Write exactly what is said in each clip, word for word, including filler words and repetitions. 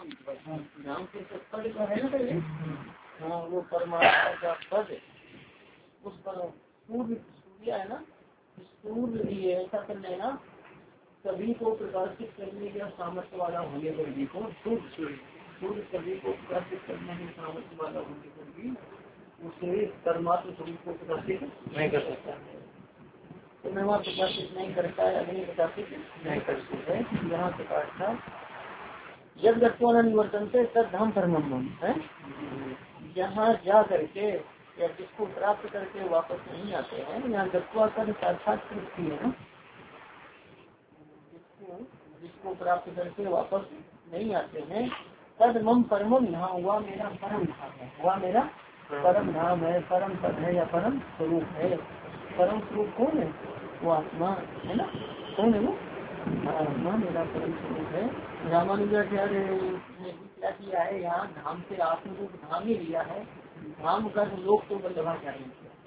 नाम से पद का है ना पहले। हाँ वो परमात्मा का पद उस पर सूर्य सूर्य है ना, सूर्य ये ऐसा कर लेना सभी को प्रकाशित करने का सामर्थ्य वाला होने पर भी को सूर्य सूर्य सभी को प्रकाशित करने के सामर्थ्य वाला होने पर भी उसे परमात्मा स्वरूप को प्रकाशित नहीं कर सकता है। तो मैं वहाँ प्रकाशित नहीं करता है, अग्नि प्रकाशित नहीं करती है। यहाँ प्रकाश था जब गत्वान निवर्तन से तद धाम परमम है। जहाँ जा करके या जिसको प्राप्त करके वापस नहीं आते हैं, यहाँ गत्वा कर साक्षात कृति है ना, जिसको जिसको प्राप्त करके वापस नहीं आते हैं तद मम परमम धाम, हुआ मेरा परम धाम है, हुआ मेरा परम धाम है, परम पद है या परम स्वरूप है। परम स्वरूप कौन है? वो आत्मा है ना। कौन है वो? आत्मा मेरा परम स्वरूप है। रामानुजाचार्य ने क्या किया है, यहाँ धाम से आत्म रूप धाम ही लिया है। धाम का लोग तो वल्लभाचार्य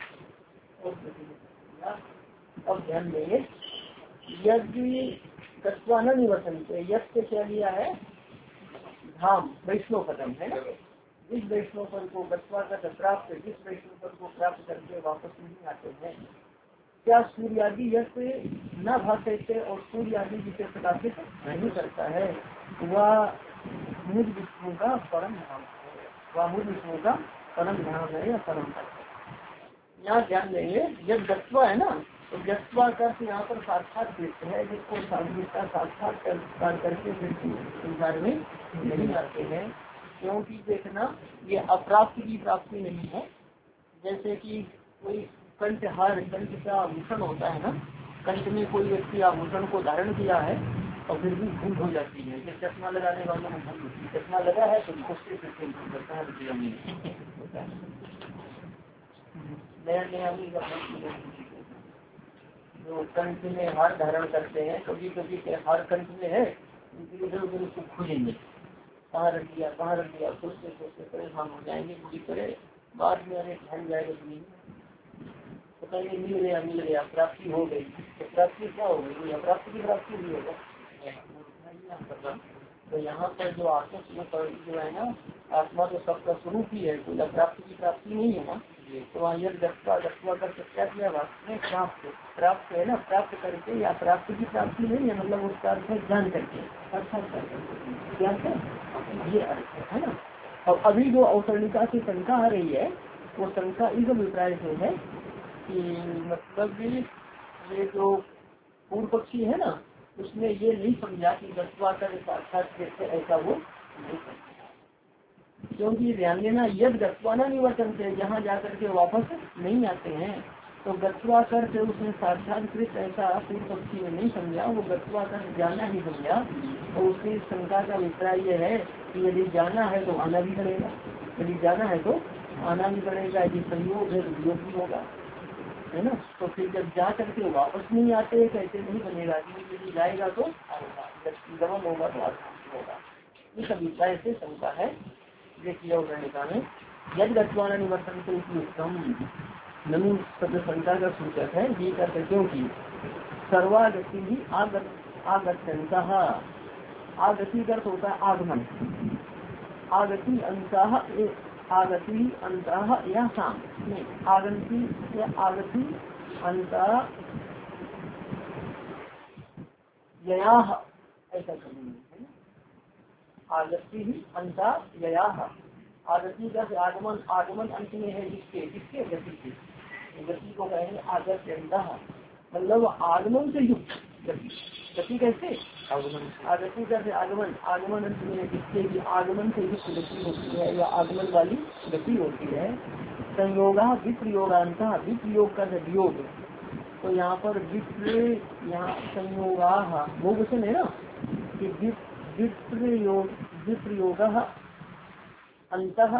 किया। अब ध्यान देंगे यदि तत्वान निवर्तन से यद से क्या लिया है, धाम वैष्णव पदम है ना। जिस वैष्णव पद को गत्वा का प्राप्त, जिस वैष्णव पद को प्राप्त करके वापस नहीं आते हैं, क्या सूर्य आदि यश न भाषते और सूर्य आदि जिसे प्रकाशित नहीं करता है, वह मुझ विष्णु का परम धाम है, वह मुझ विष्णु का परम धाम है या परम धाम है। यहाँ ध्यान देंगे जब गत्वा है ना, तो गत्वा का यहाँ पर साक्षात दृष्टि है, जिसको साक्षात साक्षात्कार करके संसार में नहीं आते हैं। क्योंकि देखना ये अप्राप्त की प्राप्ति नहीं है। जैसे कि कोई कंठहार, कंठ का आभूषण होता है ना, कंठ में कोई व्यक्ति आभूषण को धारण किया है और फिर भी भूल हो जाती है। जब चश्मा लगाने वालों को भूल होती है, चश्मा लगा है तो उससे फिर से भूल करता है, नया नया जो कंठ में हार धारण करते हैं, कभी कभी हार कंठ में है, इधर उधर उसको खोजेंगे, कहाँ रख दिया कहाँ रख दिया, सोचते सोचते परेशान हो जाएंगे। पूरी तरह बाद में अरे ढल जाएगा तो नहीं तो कहेंगे मिल गया मिल गया प्राप्ति हो गई। तो प्राप्ति क्या हो गई? अप्राप्ति की प्राप्ति भी होगा। तो यहाँ पर जो आत्मा जो है ना, आत्मा तो सबका स्वरूप ही है, कोई अप्राप्ति की प्राप्ति नहीं है ना। तो वहाँ यद गत्वा गत्वा कर क्या किया, वास्तव प्राप्त प्राप्त है ना, प्राप्त करके या प्राप्ति की प्राप्ति नहीं है, मतलब उसका अर्थ है जान करके, क्या है ये अर्थ है ना। और अभी जो अवतरणिका से शंका आ रही है, वो शंका इस अभिप्राय से है कि मतलब ये जो पूर्व पक्षी है ना, उसने ये नहीं समझा कि गत्वा कर साक्षात कैसे, ऐसा वो नहीं समझा। क्योंकि ध्यान देना यद गत्वा न निवर्तन से, जहाँ जाकर के वापस नहीं आते हैं, तो गत्वा कर से उसने साक्षात्कृत ऐसा पूर्व पक्षी ने नहीं समझा, वो गत्वा कर जाना ही समझा। और उसकी शंका का अभिप्राय यह है कि यदि जाना है तो आना भी पड़ेगा, यदि जाना है तो आना भी पड़ेगा, यदि संयोग है तो वियोग भी होगा, है ना। तो फिर जब जा करके वापस नहीं आते कैसे नहीं बनेगा, यदि जाएगा तो गमन होगा तो आत्मा होगा। इस अभिप्राय से शंका है। देखिए वर्णिका में यद गत्वान निवर्तन से उत्तम ननु शब्द शंका का सूचक है। ये करते क्योंकि सर्वागति ही आगत आगत्यंत, आगति का होता है आगमन, आगति अंत आगति अंत या शाम नहीं, आगंती या आगति अंत यया, ऐसा करेंगे आगति ही अंत यया। आगति का आगमन, आगमन अंत में है जिसके जिसके गति के, गति को कहेंगे आगत्यंत, मतलब आगमन से युक्त गति। गति कैसे आगमन, आगति का आगमन, आगमन अंत में जिसके भी आगमन से युक्त गति होती है या आगमन वाली गति होती है। संयोगा विप्रयोगांत, विप्रयोग का वियोग, तो यहाँ पर विप्र, यहाँ संयोगा वो वचन है ना कि विप्रयोग विप्रयोग अंतः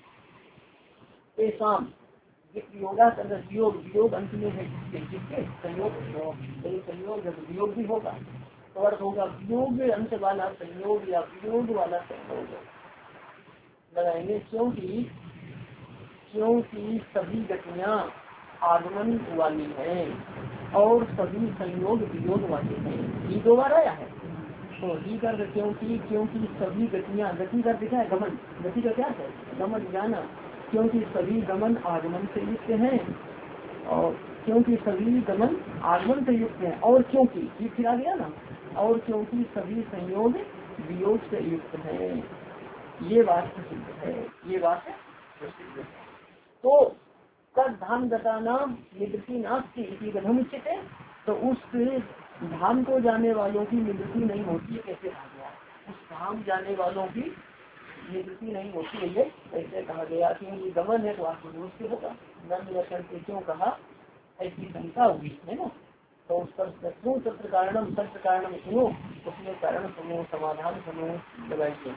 एसाम, विप्रयोगा का वियोग, वियोग अंत में है जिसके जिसके संयोग, संयोग वियोग भी होगा तो अर्थ होगा वियोग अंत वाला संयोग या वियोग वाला संयोग लगाएंगे। क्योंकि क्योंकि सभी गतियाँ आगमन वाली हैं और सभी संयोग वियोग वाले हैं। ये दो बार आया है तो ही कर क्योंकि क्योंकि सभी गतियाँ, गति का क्या है गमन, गति का क्या है गमन जाना, क्योंकि सभी गमन आगमन से युक्त हैं और क्योंकि सभी गमन आगमन से युक्त हैं और क्योंकि ये फिर आ गया ना, और क्योंकि सभी संयोग वियोग से युक्त हैं। ये बात प्रसिद्ध है, ये बात प्रसिद्ध है। तो कद धाम गता नाम निवृत्ति नास्ति इसी गधम उचित है। तो उस धाम को जाने वालों की निवृत्ति नहीं होती है, कैसे कहा गया? उस धाम जाने वालों की निवृत्ति नहीं होती है, ये कैसे कहा गया? क्योंकि गमन है तो आपको दोष से होगा, नंद लक्षण से क्यों कहा, ऐसी शंका हुई है ना। तो उस पर क्यों सत्र कारणम सत्र कारणम सुनो, उसमें कारण समूह समाधान समूह लगाइए।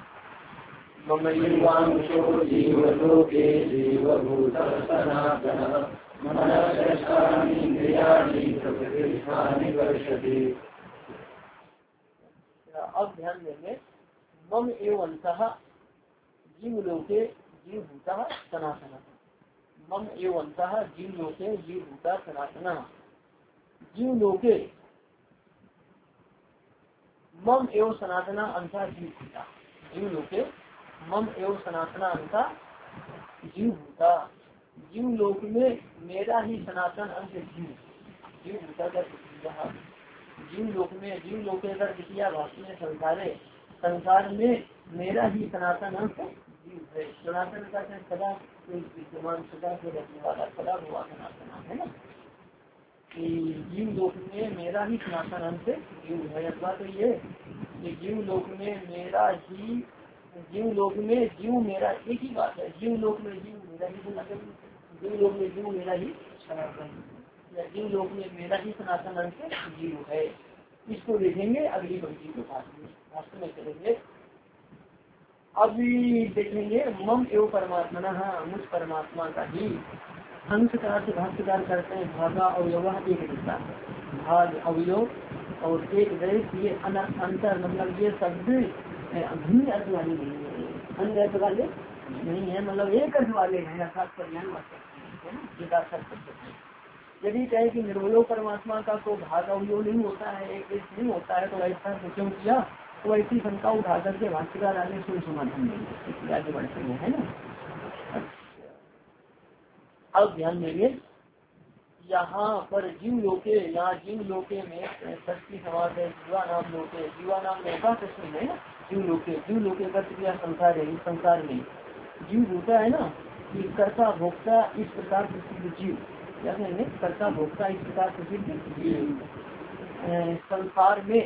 अब ध्यान देंगे, मम एवं अंतः जीव लोके जीव भूता सनातन, मम एवं अंतः जीव लोके जीव भूता सनातन। जीव लोके मम एवं सनातना अंता जीव भूता, जीव लोके मम एवं सनातना अंता जीव भूता। जीव लोक में मेरा ही सनातन अंत जीव, जीव भूता का जीव लोक में, जीव लोक अगर द्वितीय भाषा में संसारे, संसार में मेरा ही सनातन अंत जीव है। सनातन का सदा विद्यमान, सदा से रहने वाला, सदा हुआ सनातन है ना। कि जीव लोक में मेरा ही सनातन अंत जीव है, अथवा तो ये जीव लोक में मेरा ही, जीव लोक में जीव मेरा, एक ही बात है, जीव लोक में जीव मेरा ही सनातन, जीव लोक में जीव मेरा ही सनातन, या जीव लोक में मेरा ही सनातन अंत जीव है। इसको देखेंगे अगली पंक्ति के पास में, भाष्य में चलेंगे। अभी देखेंगे मम एवं परमात्मा, हाँ मुझ परमात्मा का ही अंश का अर्थ भाष्यकार करते हैं भागा अवयव एक दिशा, भाग अवयव और एक देश, ये अंतर मतलब ये शब्द भिन्न अर्थ वाले नहीं है, अन्य अर्थ वाले नहीं है, मतलब एक अर्थ वाले हैं, अर्थात पर्याय वास्तव। यदि कहे कि निर्वयो परमात्मा का तो भाग अवयव नहीं होता है, एक देश नहीं होता है, तो ऐसा क्यों किया? तो ऐसी शंका उठा करके भाष्यकार आगे सुन समाधान देंगे, आगे बढ़ते हैं है ना। अब ध्यान देंगे, यहाँ पर जीव लोके, यहाँ जीव लोके में षष्ठी समास है, जीवा नाम लोके, जीवा नाम लोका प्रश्न है ना, जीव लोके, जीव लोके का क्रिया संसार है, संसार में जीव होता है ना, कि कर्ता भोक्ता इस प्रकार प्रसिद्ध जीव, क्या कहेंगे कर्ता भोक्ता इस प्रकार प्रसिद्ध जीव। संसार में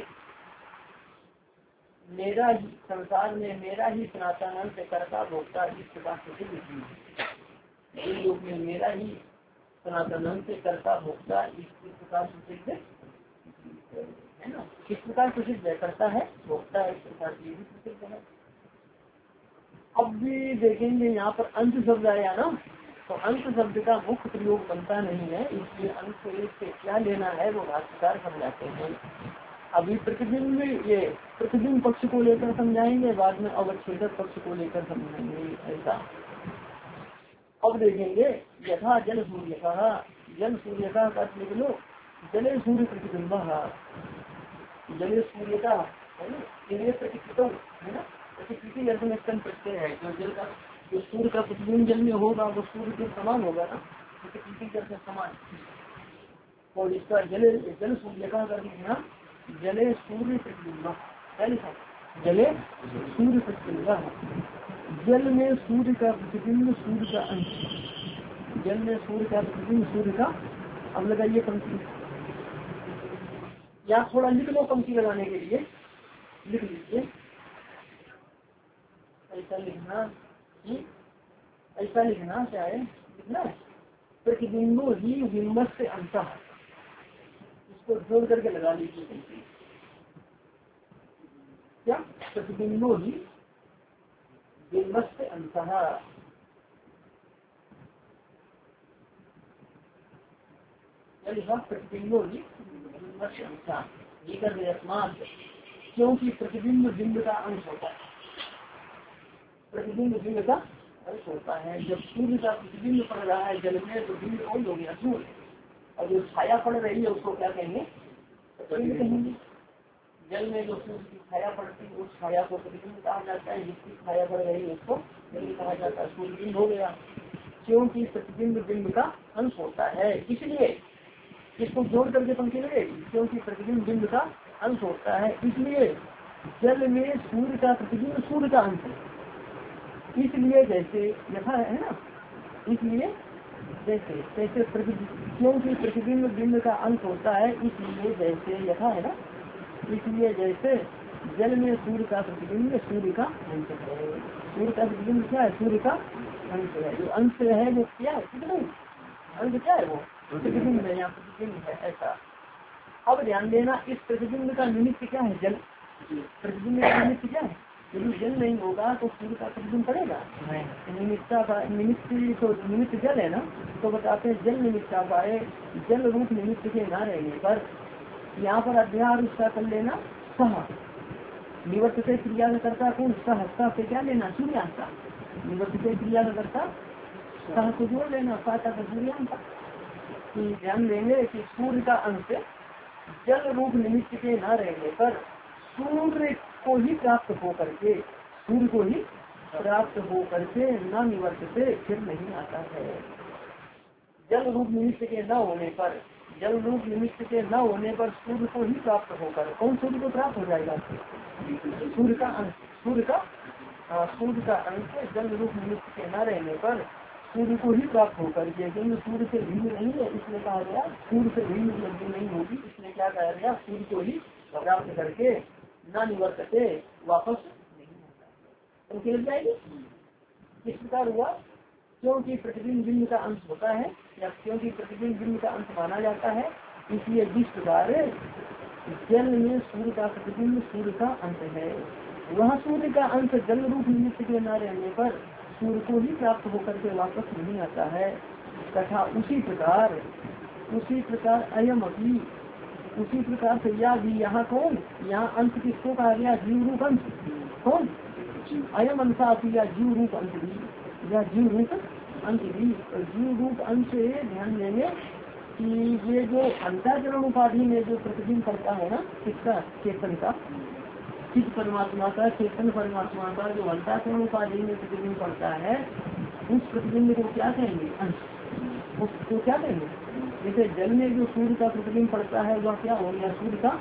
मेरा ही, संसार में मेरा ही सनातन से कर्ता भोक्ता इस प्रकार प्रसिद्ध जीव, जीव लोक में मेरा ही सनातन से कर्ता भोक्ता इस प्रकार प्रसिद्ध है ना। किस प्रकार प्रसिद्ध है? करता है भोक्ता इस प्रकार की प्रसिद्ध है। अब भी देखेंगे यहाँ पर अंत शब्द आया ना, तो अंत शब्द का मुख्य प्रयोग बनता नहीं है, इसलिए अंत से क्या लेना है वो भाष्यकार समझाते हैं। अभी प्रतिबिंब, ये प्रतिबिंब पक्ष को लेकर समझाएंगे, बाद में अवच्छेदक पक्ष को लेकर समझाएंगे ऐसा। अब देखेंगे यथा जल सूर्य का, जल सूर्य का अर्थ लिख लो, जले सूर्य प्रतिबिंब, जले सूर्य का है ना, प्रतिकृत है ना, प्रतिकृति अर्थ में स्तन प्रत्यय है, जो जल का, जो सूर्य का प्रतिबिंब जल में होगा वो सूर्य के समान होगा ना, प्रतिकृति अर्थ समान। और इसका जले जल सूर्य का अर्थ लिखना, जले सूर्य प्रतिबिंब, क्या लिखा? जले सूर्य प्रतिबिंब, जल में सूर्य का प्रतिबिंब, सूर्य का अंश, जल में सूर्य का प्रतिबिंब, सूर्य का। अब लगाइए पंक्ति, या थोड़ा लिख लो पंक्ति लगाने के लिए, लिख लीजिए ऐसा लिखना, ऐसा लिखना क्या है, लिखना प्रतिबिंबो ही बिंब से अंत, इसको जोड़ करके लगा लीजिए। क्या? प्रतिबिंबो ही बिंब से अंत, प्रतिबिंबो ही बिंब से अंत, ये कर दे अस्मात, क्योंकि प्रतिबिंब बिंब का अंश होता है, प्रतिबिंब बिंब का अंश होता है। जब सूर्य का प्रतिबिंब पड़ रहा है जल में तो बिंब कौन हो गया? सूर्य, और जो छाया पड़ रही है उसको क्या कहेंगे? प्रतिबिंब कहेंगे। जल में जो सूर्य की छाया पड़ती है उस छाया को प्रतिबिंब कहा जाता है, जिसकी छाया पड़ गई उसको जल कहा जाता है, सूर्यबिंब हो गया। क्योंकि प्रतिबिंब बिंब का अंश होता है, इसलिए इसको जोड़ करके पंक्ति लगेगी, क्योंकि प्रतिबिंब बिंब का अंश होता है, इसलिए जल में सूर्य का प्रतिबिंब सूर्य का अंश है। इसलिए जैसे यथा है ना, इसलिए जैसे जैसे क्योंकि प्रतिबिंब बिंब का अंश होता है, इसलिए जैसे यथा है ना, इसलिए जैसे जल में सूर्य का प्रतिबिंब सूर्य का अंश है। सूर्य का प्रतिबिंब क्या है? सूर्य का अंश है। जो अंश है वो क्या है? अंश क्या है? वो प्रतिबिंब है या प्रतिबिंब है, ऐसा। अब ध्यान देना, इस प्रतिबिंब का निमित्त क्या है? जल। प्रतिबिंब का निमित्त क्या है? यदि जल नहीं होगा तो सूर्य का प्रतिबिंब पड़ेगा? निमित्ता का निमित्त तो निमित्त जल है ना, तो बताते हैं जल निमित्ता पाए, जल रूप निमित्त के न रहने पर यहाँ पर अध्याय उसका कर लेना सह, निवर्त से क्रिया का करता कौन? सह, सह से क्या लेना? सूर्यांश का। निवर्त से क्रिया का करता सह को जोड़ लेना, सह का सूर्यांश का। ध्यान देंगे कि सूर्य का अंश जल रूप निमित्त के न रहने पर सूर्य को ही प्राप्त हो करके सूर्य को ही प्राप्त हो करके न निवर्त से फिर नहीं आता है। जल रूप निमित्त के न होने पर जल रूप निमित्त के न होने पर सूर्य को ही प्राप्त होकर, कौन सूर्य को प्राप्त हो जाएगा? सूर्य का अंश। सूर्य का सूर्य का अंश जल रूप निमित्त के न रहने पर सूर्य को ही प्राप्त होकर के, क्योंकि सूर्य से भिन्न नहीं है, इसलिए कहा गया सूर्य से भिन्न उपलब्धि नहीं होगी, इसलिए क्या कहा गया? सूर्य को ही प्राप्त करके न निवर्तते वापस नहीं होता। तो क्या जाएगी? इस प्रकार हुआ क्योंकि प्रतिबिंब बिंब का अंश होता है, या क्योंकि प्रतिबिंब बिंब का अंश माना जाता है, इसलिए जिस प्रकार जल में सूर्य का प्रतिबिंब सूर्य का अंश है, वह सूर्य का अंश जल रूप निमित्त के न रहने पर सूर्य को ही प्राप्त होकर के वापस नहीं आता है। तथा उसी प्रकार उसी प्रकार अयम अभी उसी प्रकार से या भी यहाँ कौन? यहाँ अंश किसको कहा गया? जीव रूप अंश। कौन? अयम अंशा या जीव रूप अंश भी, या जीव रूप अंश भी। जीव रूप अंश ध्यान देंगे कि ये जो अंतःकरण उपाधि में जो प्रतिबिंब पड़ता है ना, किसका? चेतन का, चित्त परमात्मा का, चेतन परमात्मा का जो अंतःकरण उपाधि में प्रतिबिंब पड़ता है, उस प्रतिबिंब को क्या कहेंगे? अंश। उसको क्या कहेंगे? जैसे जल में जो सूर्य का प्रतिबिंब पड़ता है वह क्या हो गया? सूर्य का।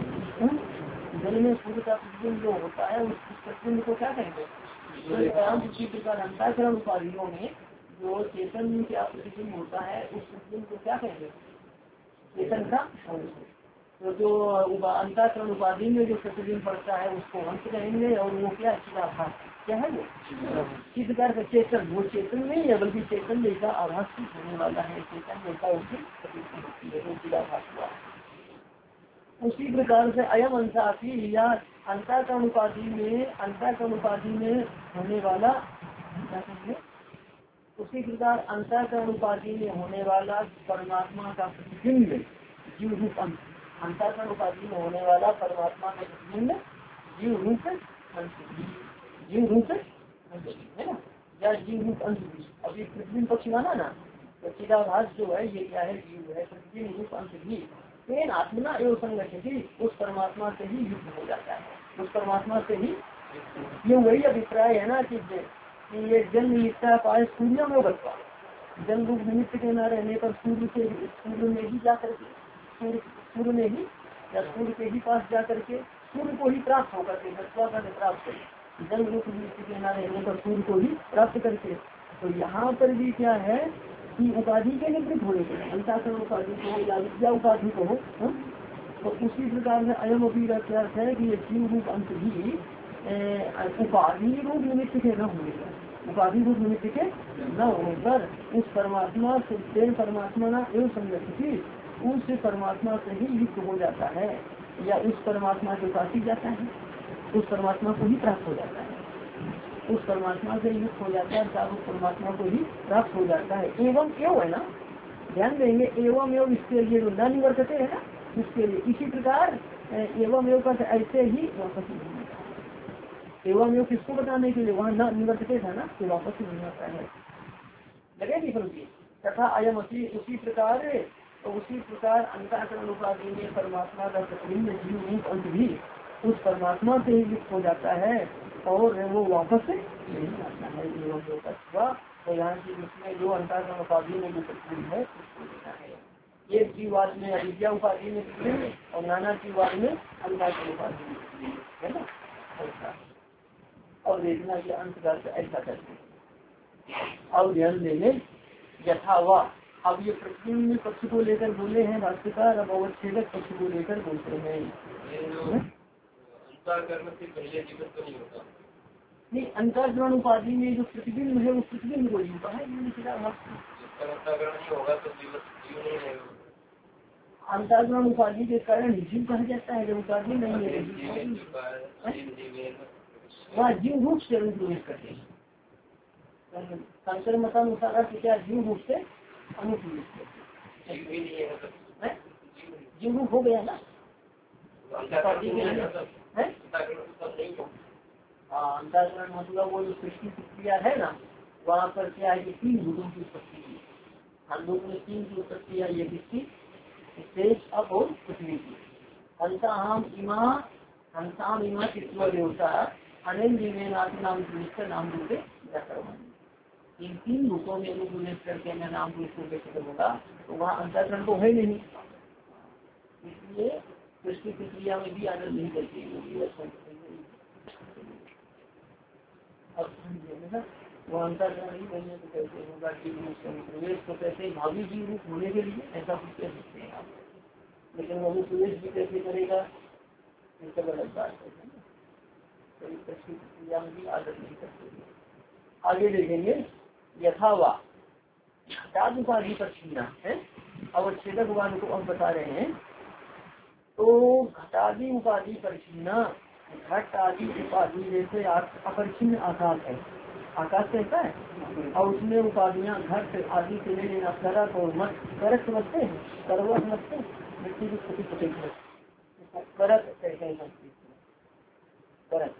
जल में सूर्य का प्रतिबिंब जो होता है उस प्रतिबिंब को क्या कहेंगे? उसी प्रकार अंतःकरण उपाधियों में जो चेतन का प्रतिबिंब होता है उस प्रतिबिंब को क्या कहेंगे? चेतन का अंश। तो जो अंतःकरण उपाधि में जो प्रतिबिंब पड़ता है उसको अंश कहेंगे, और वो क्या? चिदाभास। क्या है वो? किस प्रकार का चेतन? वो चेतन नहीं है बल्कि चेतन जैसा आभास होने वाला है, चेतन जैसा उसकी चिदाभास हुआ। उसी प्रकार से अयम अंशाफी या अंतःकरण उपाधि में अंतःकरण उपाधि में होने वाला क्या कहेंगे? उसी प्रकार अंतःकरण उपाधि में होने वाला परमात्मा का प्रतिबिंब जीव रूप अंश। अंतःकरण उपाधि में होने वाला परमात्मा का प्रतिबिंब जीव रूप अंश, जीव रूप अंश है ना, या जीव रूप अंश भी। अभी प्रतिबिंब पक्ष माना ना, तो चिदाभास जो है ये क्या है? जीव है। प्रतिबिंब रूप अंश भी तेन आत्मना एवं संगठित, उस परमात्मा से ही युक्त हो जाता है, उस परमात्मा से ही। ये वही अभिप्राय है ना कि ये जल निमित्ता पाए सूर्य में बचता, जल रूप निमित्त के न रहने पर सूर्य से सूर्य में ही जा करके सूर्य सूर्य में ही या सूर्य के ही पास जा करके सूर्य को ही प्राप्त होकर के प्राप्त करे, जल रूप निमित्त के न रहने पर सूर्य को ही प्राप्त करके। तो यहाँ पर भी क्या है कि उपाधि के निवृत्त होने के अंतःकरण उपाधि को या विद्या उपाधि को हो, तो उसी प्रकार से अयम अभी का क्या है कि ये जीव रूप अंश भी उपाधि रूप निमित्त के न होने पर उपाधि रूप निमित्त के न होने पर उस परमात्मा से परमात्मा ना एवं संगठित, उस परमात्मा से ही युक्त हो जाता है, या उस परमात्मा के पास ही जाता है, उस परमात्मा को ही प्राप्त हो जाता है, उस परमात्मा से युक्त हो जाता है, उस परमात्मा को ही प्राप्त हो जाता है। एवं एवं है ना, ध्यान देंगे एवं एवं इसके लिए जो न निवर्तते है ना, इसके लिए इसी प्रकार एवं एवं का ऐसे ही वापस नहीं आता है। एवं एवं किसको बताने के लिए? वहाँ न निवर्तते था ना, तो वापस नहीं आता है, लगेगी समझिए। तथा अयम उसी प्रकार तो उसी प्रकार अंतःकरण उपाधि में परमात्मा का प्रतिबिंब जीव रूप अंत भी उस परमात्मा से ही युक्त हो जाता है और वो वापस नहीं आता है। एवं जो हुआ तो यहाँ की उसमें जो अंतःकरण उपाधि में जो प्रतिबिंब है उसको लेना है। ये जीवाद में अविद्या उपाधि में प्रतिबिंब और नाना जीवाद में अंतःकरण उपाधि में प्रतिबिंब है ना, ऐसा। और देखना कि अंत का ऐसा करते अब ध्यान देंगे यथा वा। अब ये प्रतिबिंब पक्ष को लेकर बोले हैं भाष्यकार, अब अवच्छेदक पक्ष को लेकर बोलते हैं। अंतःकरण से पहले जीवन तो नहीं होता नहीं, अंतःकरण उपाधि में जो प्रतिबिंब है वो प्रतिबिंब को जीवता है। अंतःकरण नहीं होगा तो जीवन जीव नहीं है। अंतःकरण उपाधि के कारण जीव कहा जाता है, जब उपाधि नहीं है वहाँ जीव रूप से अनुप्रवेश करते हैं। शंकर मतानुसार क्या जीव रूप से अनुप्रवेश करते हैं। जीव रूप हो गया ना उपाधि के लिए। हाँ, अंतःकरण मतलब वो जो सृष्टि प्रक्रिया है ना, वहाँ पर क्या है कि तीन भूतों की उत्पत्ति की। हम लोग में तीन की उत्पत्ति है, ये किसकी, शेष अप और पृथ्वी की। हंसाम इमा हंसाम इमा चित्वा देवता अनिल जीवे नाम नाम रूपे इन तीन भूतों में अनुप्रवेश करके मैं नाम रूप कैसे होगा, तो वहाँ अंतःकरण तो है नहीं, इसलिए सृष्टि प्रक्रिया में भी आनंद नहीं करती। वो अंतःकरण ही बनने को कैसे होगा जीव रूप से अनुप्रवेश, तो कैसे भावी जीव रूप होने के लिए ऐसा कुछ कह सकते हैं आप, लेकिन वो अनुप्रवेश भी कैसे करेगा ये सब अलग बात है। तो सृष्टि प्रक्रिया में भी आदत नहीं करते। आगे देखेंगे यथावा घटाद उपाधि पर छीना है। अवच्छेदक वाद को अब बता रहे हैं। तो घटादि उपाधि पर छीना, घट आदि उपाधि जैसे अपरिछिन्न आकाश है, आकाश कैसा है और उसमें उपाधियां घट आदि से ले लेना, करक और मत। करक समझते हैं, करवा समझते हैं, मिट्टी की छोटी छोटी करक कहते हैं। करक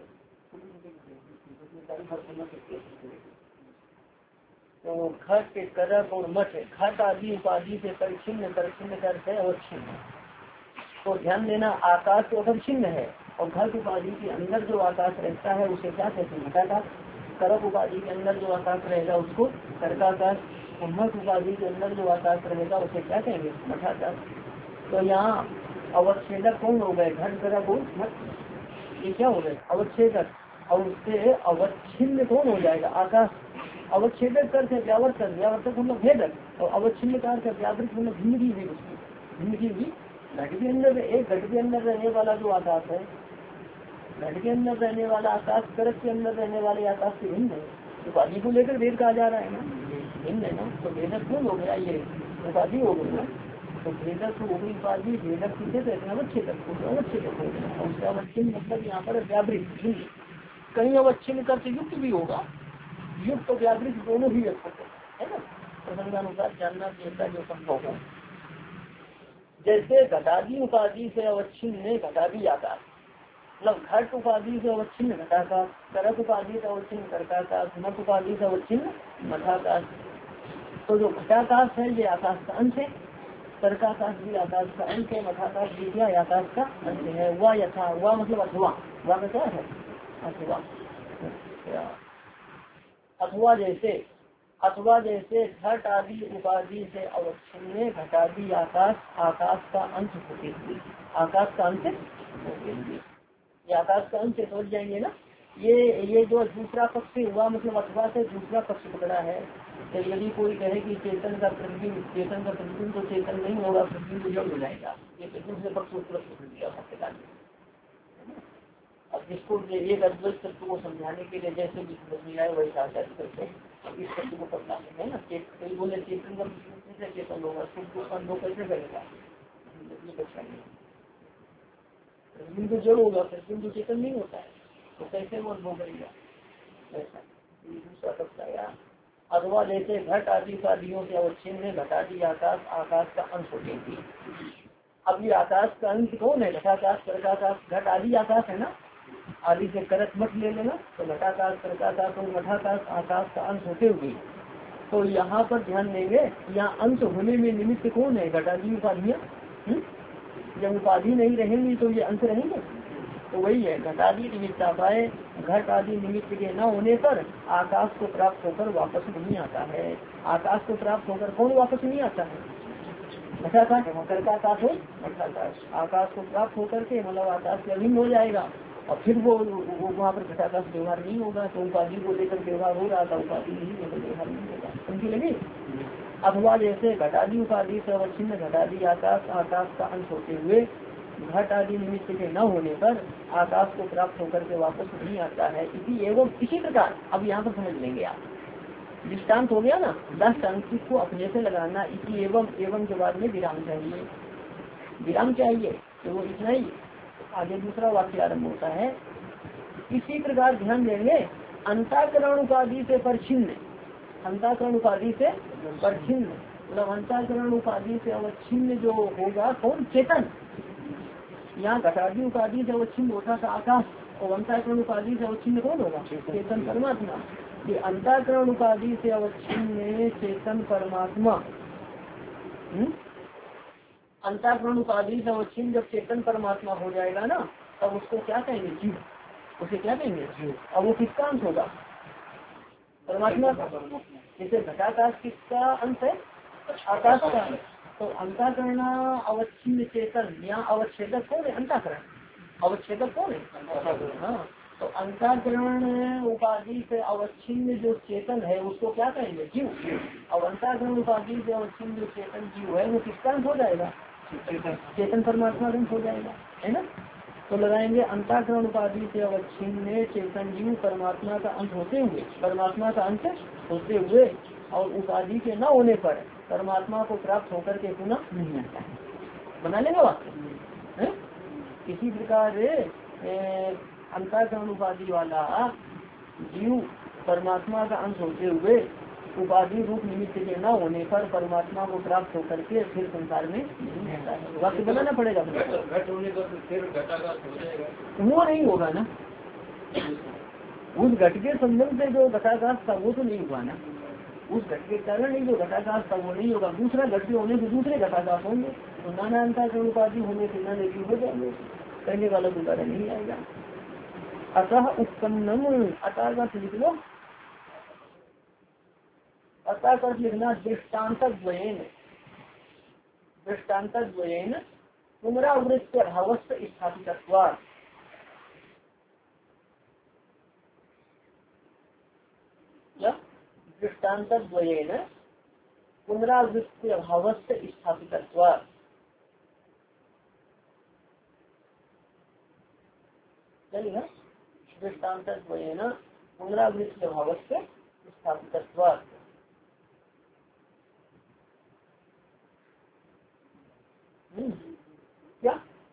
तो घट के करक और मठ, घट आदि उपाधि से परिचिन्न, परिचिन्न करते हैं अवच्छिन्न। तो ध्यान देना आकाश तो अवच्छिन्न है और घट उपाधि के अंदर जो आकाश रहता है उसे क्या कहते हैं, घटाकाश। करक उपाधि के अंदर जो आकाश रहेगा उसको करकाकाश, और मठ उपाधि के अंदर जो आकाश रहेगा उसे क्या कहेंगे, मठाकाश। तो यहाँ अवच्छेदक कौन हो गए, घट करक और मठ, ये क्या हो गए अवच्छेदक। और उससे अवच्छिन्न कौन हो जाएगा, आकाश। अवच्छेदक करके व्यावर्तक, व्यावर्तक मतलब भेदक, और अवच्छिन्न करके व्यावृत मतलब भिन्न की भी उसकी भिन्न की भी। घट के अंदर एक घट के अंदर रहने वाला जो आकाश है, घट के अंदर रहने वाला आकाश करक के अंदर रहने वाले आकाश से भिन्न है। उपाधि को लेकर वेद कहा जा रहा है ना, भिन्न है ना, तो भेदक कौन हो गया, ये उपाधि हो गई ना। तो भेदक हो गई उपाधि, भेदक किसे कहते हैं, अवच्छेदक, अवच्छेदक हो गया। और उसका अवच्छिन्न मतलब यहाँ पर व्यावृत, कहीं अवच्छिन्न करके युक्त भी होगा, युक्त और व्यावृत दोनों ही व्यक्त है ना, प्रसंगानुसार जानना जैसा जो संभव हो। जैसे घटादी उपाधि से अवच्छिन्न घटादी आकाश, मतलब घट उपाधि से अवच्छिन्न घटाकाश, करक उपाधि से अवच्छिन्न करकाकाश, मठ उपाधि से अवच्छिन्न मठाकाश। तो जो घटाकाश है ये आकाश का अंश है, करकाकाश भी आकाश का अंश है, मठाकाश भी क्या आकाश का अंश है। वह यथा, वह मतलब अथवा, वह का क्या है अथवा, अथवा जैसे, अथवा जैसे घट आदि उपाधि से अवच्छिन्न घटादि आकाश, आकाश का अंश होते हुए, आकाश का अंश होते हुए, ये आकाश का अंश समझ जाएंगे ना। ये ये जो दूसरा पक्ष हुआ मतलब अथवा से दूसरा पक्ष पकड़ा है। तो यदि कोई कहे कि चेतन का प्रतिबिंब, चेतन का प्रतिबिंब तो चेतन नहीं होगा, प्रतिबिंब जड़ हो जाएगा, ये दूसरे पक्ष उपलब्ध कर दिया भाष्यकार ने। अब जिसको एक अद्वैत तत्व को समझाने के लिए जैसे भी समझ में आए वही आचार्य करते हैं, इस तत्व को पकड़ा है ना। कई बोले चेतन का कैसे चेतन होगा, सुख को कैसे करेगा, प्रतिबिंब तो जड़ होगा, प्रतिबिंब तो चेतन नहीं होता है, तो कैसे वो अनुभव करेगा, ऐसा दूसरा पक्ष आया। अथवा जैसे घट आदि उपाधियों से अवच्छिन्न घटादि आकाश, आकाश का अंश होते हैं। अब ये आकाश का अंश कौन है, घटाकाश, करकाकाश, घट आदि आकाश है ना, आदि से करक मठ ले लेना, तो घटाकाश, करकाकाश और मठाकाश आकाश का अंश होते हुए तो यहाँ पर ध्यान देंगे, यहाँ अंश होने में निमित्त कौन है? घटादी उपाधियाँ। जब उपाधि नहीं रहेंगी तो ये अंश रहेंगे। तो वही है, घटादी निमित्त पाए, घट आदि निमित्त के न होने पर आकाश को प्राप्त होकर वापस नहीं आता है। आकाश को प्राप्त होकर कौन वापस नहीं आता है? घटाकाश होकर का आकाश हो, घटाकाश आकाश को प्राप्त होकर के मतलब आकाश से अभिन्न हो जाएगा और फिर वो वो वहाँ पर घटाकाश व्यवहार नहीं होगा। तो उपाधि को लेकर व्यवहार हो रहा था, उपाधि नहीं लेकर व्यवहार नहीं होगा। समझी लगी? अथवा जैसे घटादी उपाधि से अवच्छिन्न घटादी आकाश, आकाश का अंश होते हुए घट आदि निमित्त के न होने पर आकाश को प्राप्त होकर के वापस नहीं आता है। इसी एवं इसी प्रकार अब यहाँ पर समझ लेंगे आप, दृष्टांत हो गया ना, दस अंक को अपने से लगाना। इसी एवं एवं के बाद में विराम चाहिए, विराम चाहिए तो वो इतना ही। आगे दूसरा वाक्य आरम्भ होता है, इसी प्रकार ध्यान देंगे अंतःकरण उपाधि से परछिन्न, अंतःकरण उपाधि से परछिन्न मतलब अंतःकरण उपाधि से अवच्छिन्न जो होगा कौन? चेतन। यहाँ घटादी उपाधि से अवच्छिन्न होता था आकाश, और अंतःकरण उपाधि से अवच्छिन्न कौन होगा? चेतन परमात्मा। ये अंतःकरण उपाधि से अवच्छिन्न चेतन परमात्मा, अंतःकरण उपाधि से अवच्छिन्न जब चेतन परमात्मा हो जाएगा ना, तब उसको क्या कहेंगे? जीव। उसे क्या कहेंगे? और वो किसका अंश होगा? परमात्मा का। जैसे घटाकाश किसका अंश है? आकाश का। तो अंतःकरण अवच्छिन्न चेतन, यहाँ अवच्छेदक कौन है? अंतःकरण। अवच्छेदक कौन है? हाँ, तो अंतःकरण उपाधि से अवच्छिन्न जो चेतन है उसको क्या कहेंगे? जीव। अब अंतःकरण उपाधि से अवच्छिन्न जो चेतन जीव है वो किसका अंश हो जाएगा? चेतन परमात्मा का अंश हो जाएगा, है ना। तो लगाएंगे अंतःकरण उपाधि से अवच्छिन्न चेतन जीव परमात्मा का अंश होते हुए, परमात्मा का अंश होते हुए और उपाधि के न होने पर परमात्मा को प्राप्त होकर के पुनः नहीं आता है। बना लेंगे वाक्य। इसी प्रकार अंतःकरण उपाधि वाला जीव परमात्मा का अंश होते हुए उपाधि रूप निमित्त के न होने पर परमात्मा को प्राप्त होकर के फिर संसार में नहीं आता है। वाक्य बनाना पड़ेगा। घट होने पर फिर घटाकाश हो जाएगा, वो नहीं होगा ना, उस घट के संबंध से जो घटाकाश था वो तो नहीं हुआ ना, उस घट के कारण ही जो घटाकाश था वो नहीं होगा। दूसरा घट के होने से दूसरे घटाकाश होंगे, तो नाना अंतःकरण उपाधि होने से नाना जीव हो जाएंगे, कहने वाला दोबारा नहीं आएगा। अतः उत्पन्नम, अतः का लिख लो, अतः कर लिखना दृष्टान्त द्वयेन, दृष्टान्त द्वयेन पुनरावृत्ति अभावस्थ स्थापितत्वात्, दृष्टान्त द्वयेन पुनरावृत्ति अभावस्थ स्थापितत्वात्। चलेगा? दृष्टान्त द्वयेन पुनरावृत्ति अभावस्थ स्थापितत्वात्। क्या?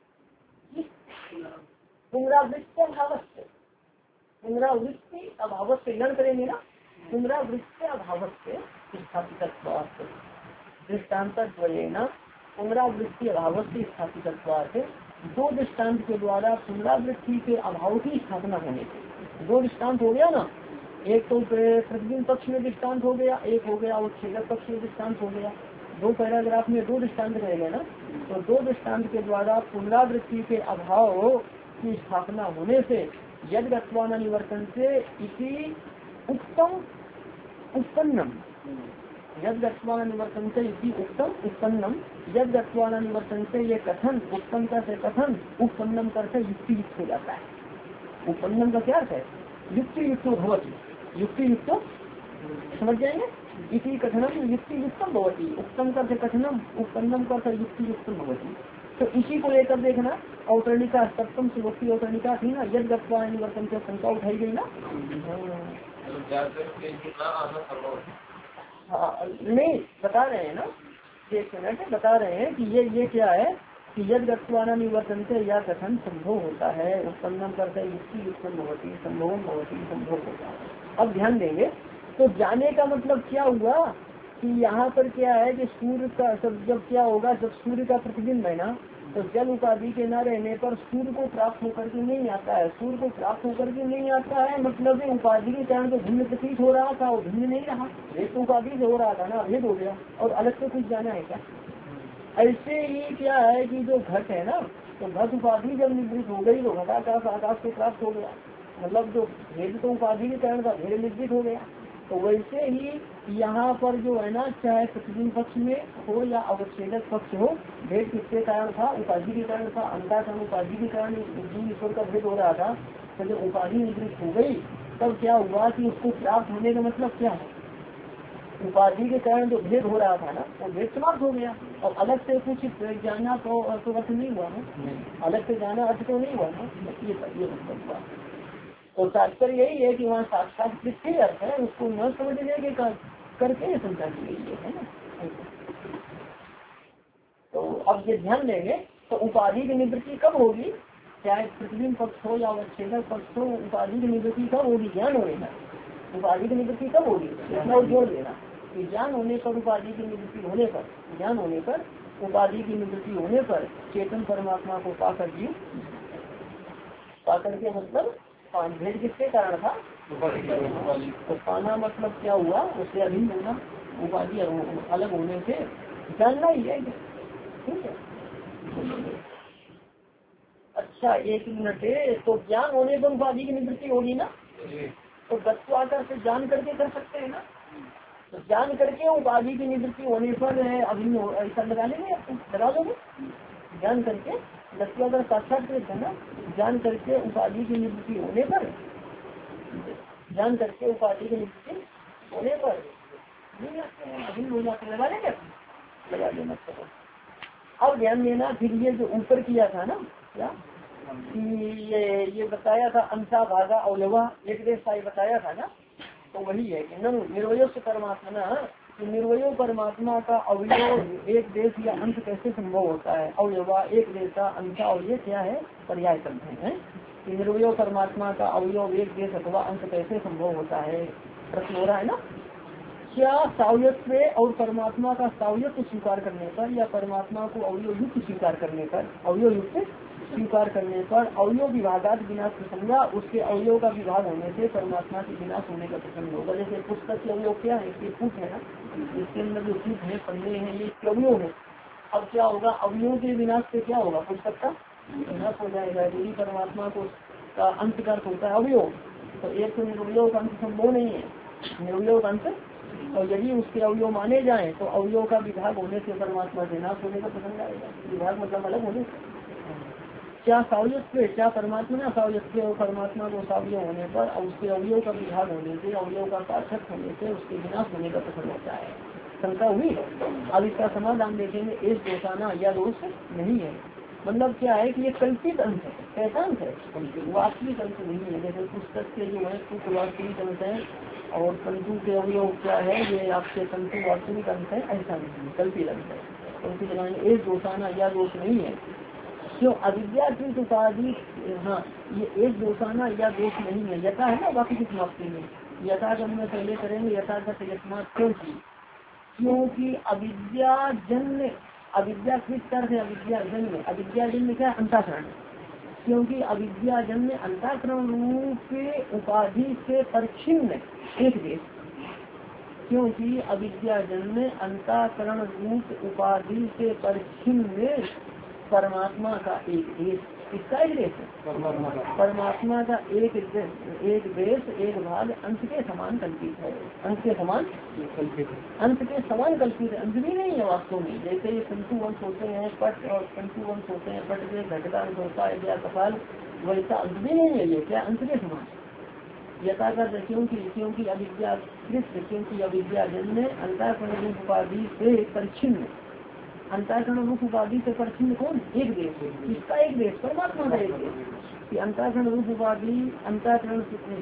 पुनरावृत्ति अभावस्थ, पुनरावृत्ति अभावस्थ लड़ करेंगे ना, पुनरावृत्ति अभावस्थ स्थापितत्वात्। दृष्टान्त द्वयेन पुनरावृत्ति अभावस्थ स्थापितत्वात्। दो दृष्टांत के द्वारा पुनरावृत्ति के अभाव की स्थापना होने से, दो दृष्टांत हो गया ना, एक तो प्रतिबिंब पक्ष में दृष्टांत हो गया, एक हो गया अवच्छेदक पक्ष में दृष्टांत हो गया। दो पैराग्राफ में दो दृष्टांत रह गए ना, तो दो दृष्टांत के द्वारा पुनरावृत्ति के अभाव की स्थापना होने से यद गत्वान निवर्तन से इसी उत्तम उत्पन्नम, यद गत्वान निवर्तन से इसी उत्तम उत्पन्नम, यद गत्वान निवर्तन से ये कथन, उत्तम का से कथन, उत्पन्नम कर से युक्ति युक्त हो जाता है। उत्पन्नम का क्या अर्थ है? युक्ति युक्त भवती, युक्ति युक्त समझ जाएंगे। इसी कथनम युक्ति युक्तम भवती, उत्तम कर से कथनम, उत्पन्नम कर से युक्ति युक्तम भवती। तो इसी को लेकर देखना, औतरणिका सप्तम सुभक्ति औतरणिका थी ना, यद गत्वान निवर्तन से शंका उठाई गई ना। हाँ नहीं बता रहे हैं ना, एक मिनट बता रहे हैं कि ये ये क्या है कि यद गत्वाना निवर्तन से या कथन संभव होता है, उत्पन्नम करते युक्ति युक्तम भवती, संभव भवती, संभव होता है। अब ध्यान देंगे तो जाने का मतलब क्या हुआ कि यहाँ पर क्या है कि सूर्य का सब जब क्या होगा, जब सूर्य का प्रतिबिंब है ना, तो जल उपाधि के न रहने पर सूर्य को प्राप्त होकर के नहीं आता है। सूर्य को प्राप्त होकर के नहीं आता है मतलब उपाधि के कारण तो भिन्न प्रतीत हो रहा था, वो भिन्न नहीं रहा। एक तो उपाधि से हो रहा था ना, भेद हो गया और अलग से कुछ जाना है क्या। ऐसे ही क्या है कि जो घट है ना, तो घट उपाधि जब निवृत्त हो गई तो घटाकाश आकाश को प्राप्त हो गया, मतलब जो भेद तो उपाधि के कारण का भेद निवृत्त हो गया। तो वैसे ही यहाँ पर जो है ना, चाहे प्रतिबिंब पक्ष में हो या अवच्छेदक पक्ष हो, भेद किसके कारण था, उपाधि के कारण था। अंतःकरण उपाधि के कारण जीव ईश्वर का भेद हो रहा था। तो जब उपाधि निवृत्त हो गई तब क्या हुआ कि उसको प्राप्त होने का मतलब क्या है, उपाधि के कारण जो भेद हो रहा था ना, वो भेद समाप्त हो गया। और अलग से कुछ जाना तो अर्थ नहीं हुआ ना, अलग से जाना अर्थ तो नहीं हुआ ना, ये ये मतलब हुआ। तो तात्पर्य यही है कि वहाँ साक्षात किसके अर्थ है, उसको न समझने के कर, करके समझा की गई है ना। तो अब ये ध्यान देंगे, तो उपाधि की निवृत्ति कब होगी, चाहे प्रतिबिंब पक्ष हो या अवच्छेदक पक्ष हो, उपाधि की निवृत्ति कब होगी, ज्ञान होने पर। उपाधि की निवृत्ति कब होगी, इतना और जोड़ देना कि ज्ञान होने पर, उपाधि की निवृत्ति होने पर, ज्ञान होने पर, उपाधि की निवृत्ति होने पर चेतन परमात्मा को पाकर जीव पाकर के मतलब भेद किसके कारण था, तो पाना मतलब क्या हुआ, उससे अभिन्न होना, उपाधि अलग होने से जानना ही है। ठीक है, अच्छा एक मिनट है। तो ज्ञान होने पर उपाधि की निवृत्ति होगी ना, तो तत्व आकर से जान करके कर सकते हैं ना। तो जान करके उपाधि की निवृत्ति होने पर अभिन्न ऐसा लगा लेंगे, आपको लगा दोगे, ज्ञान करके तत्व अगर साक्षात है ना, जान करके उपाधि की निवृत्ति होने पर, जान करके उपाधि की निवृत्ति होने पर अभिन्न हो जाते, लगा लेंगे, लगा लेना। चलो अब ध्यान देना, फिर ये जो ऊपर किया था ना, क्या ये ये बताया था अंशा भागा अवयवा एक देश का बताया था ना, तो वही है कि निर्वयो से परमात्मा ना, तो निर्वयो परमात्मा का अवयव एक देश या अंश कैसे संभव होता है, अवयवा एक देश का अंशा, और ये क्या है, पर्याय शब्द है कि निर्वयो परमात्मा का अवयव एक देश अथवा अंश कैसे संभव होता है, प्रश्न हो रहा है ना। क्या सावयत्व और परमात्मा का सावयत्व स्वीकार करने पर, या परमात्मा को अवयव युक्त स्वीकार करने पर, अवयव युक्त स्वीकार करने पर अवयव विभागात विनाश प्रसंगा, उसके अवयव का विभाग होने से परमात्मा के विनाश होने का प्रसंग होगा। जैसे पुस्तक के अवयव क्या है, इसके पुट है ना, इसके अंदर जो पुट है, पन्ने हैं, ये अवयव है। अब क्या होगा, अवयव के विनाश से क्या होगा, पुस्तक का विनाश हो जाएगा। यदि परमात्मा को का अंत का अर्थ होता है अवयव, तो एक तो निर्वयोग का अंत संभव नहीं है, निर्वयोग अंत, और यदि उसके अवयव माने जाए तो अवयव का विभाग होने से परमात्मा से नाश होने का प्रसंग आएगा। विभाग मतलब अलग होने से, क्या सावयत्व, क्या परमात्मा ना सावयत्व और परमात्मा को सावयव होने पर और उसके अवयव का विभाग होने से, अवयव का पार्थक होने से उसके विनाश होने का प्रसंग होता है। शंका हुई। अब इसका समाधान देखेंगे, एक दोषाना या दोष नहीं है, मतलब क्या है कि ये कल्पित अंश है। कैसा अंश है, वास्तविक अंश नहीं है। जैसे पुस्तक के जो है कुछ वास्तविक अंश है और तंतु के अवयव क्या है, ये आपके तंतु वास्तविक अंश है, ऐसा नहीं, कल्पित अंश है। तो लगाएंगे एक दोषाना या दोष नहीं है, क्यों, अविद्याकृत उपाधि, हाँ ये एक दोषाना या दोष नहीं है। यथा है ना बाकी की समाप्ति में, यथा जब में पहले करेंगे यथागत यथार्थ, क्योंकि क्योंकि अविद्या जन्य, अविद्याकृत कर है अविद्या जन्य, अविद्या जन्य क्या है, अंतःकरण, क्योंकि अविद्या जन्य अंतःकरण रूप उपाधि से परिच्छिन्न एक देश, क्योंकि अविद्या जन्य अंतःकरण रूप उपाधि से परिच्छिन्न परमात्मा का एक देश, इसका एक देश है, परमात्मा का एक एक देश एक भाग अंश के समान कल्पित है, अंश के समान अंश के समान कल्पित है, अंश भी नहीं है वास्तव में। जैसे ये तंतु वंश होते हैं, पट और तंतु वंश होते हैं, पट के घटका अंश होता है या कपाल, वैसा अंश भी नहीं है, ये क्या अंश के समान यथागत, क्योंकि क्योंकि अविद्या क्योंकि अविद्या जन्य अंतःकरण रूप उपाधि से परिच्छिन्न, अंतःकरण रूप उपाधि से परिच्छिन्न कौन, एक देश, इसका एक देश, परमात्मा का एक देश, कि अंतःकरण रूप उपाधि अंतःकरण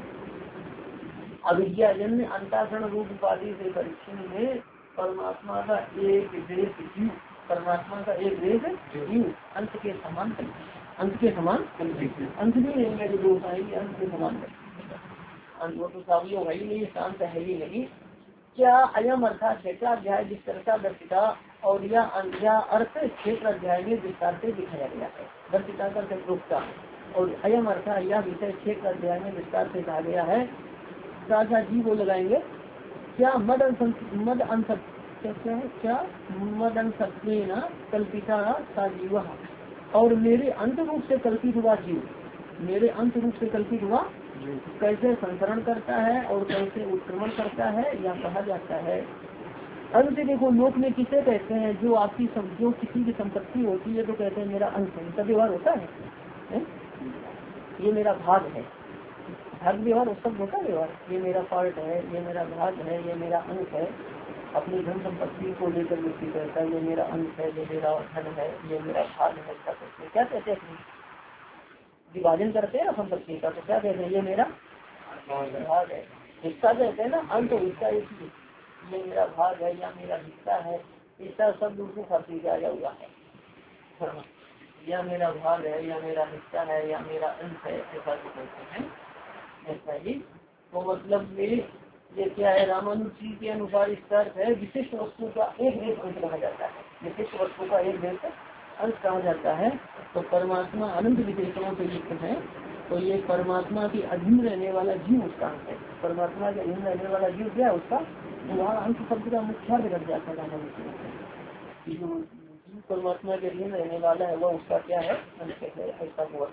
अविद्या जन्य अंतःकरण रूप उपाधि से परिच्छिन्न में परमात्मा का एक देश जीव, परमात्मा का एक देश जीव अंश के समान, अंश के समान अंश भी नहीं है, जो दोष आएगी अंश के समान, वो तो सावय है ही नहीं, शांत है ही नहीं। क्या अयम अर्थात छठा अध्याय जिस चर्चा दर्शिता और यह यह अर्थ क्षेत्र अध्याय में विस्तार से दिखाया गया है। दर्शिता कर रूपता और अयम अर्थ यह विषय क्षेत्र अध्याय में विस्तार से कहा गया है। साझा जी वो लगाएंगे क्या मद मद अंश क्या है क्या मद अंशत्वेन कल्पिता सा जीव और मेरे अंत रूप से कल्पित हुआ जीव मेरे अंत रूप से कल्पित हुआ कैसे संसरण करता है और कैसे उत्क्रमण करता है या कहा जाता है। अंत देखो लोक में किसे कहते हैं जो आपकी जो किसी की संपत्ति होती है तो कहते हैं मेरा अंश है। इसका व्यवहार होता है, है? ये मेरा भाग है, भाग व्यवहार उस सब होता है व्यवहार। ये मेरा पार्ट है, ये मेरा भाग है, ये मेरा अंश है। अपनी धन संपत्ति को लेकर व्यक्ति कहता है ये मेरा अंश है, ये मेरा धन है, ये मेरा भाग है। क्या कहते हैं क्या कहते हैं विभाजन करते हैं ना संपत्ति का तो क्या कहते हैं ये मेरा भाग है। हिस्सा कहते हैं ना अंत हिस्सा ये मेरा भाग है या मेरा हिस्सा है। हिस्सा सब दूसरों खाती आया हुआ है या मेरा भाग है या मेरा हिस्सा है या मेरा अंश है ऐसा तो कहते हैं। ऐसा ही तो मतलब मेरे ये क्या है रामानुज जी के अनुसार इसका अर्थ है विशिष्ट वस्तु का एक भेद अंश कहा जाता है। विशिष्ट वस्तु का एक भेद अंश कहा जाता है। तो परमात्मा अनंत विशेषणों से युक्त है तो ये परमात्मा की अधीन रहने वाला जीव उसका अंश है। परमात्मा के अधीन रहने वाला जीव क्या है उसका वहाँ अंश शब्द का मुख्यार्थ कर जाता है रामानुज जो जीव परमात्मा के अधीन रहने वाला है वह उसका क्या है अंश है। ऐसा हुआ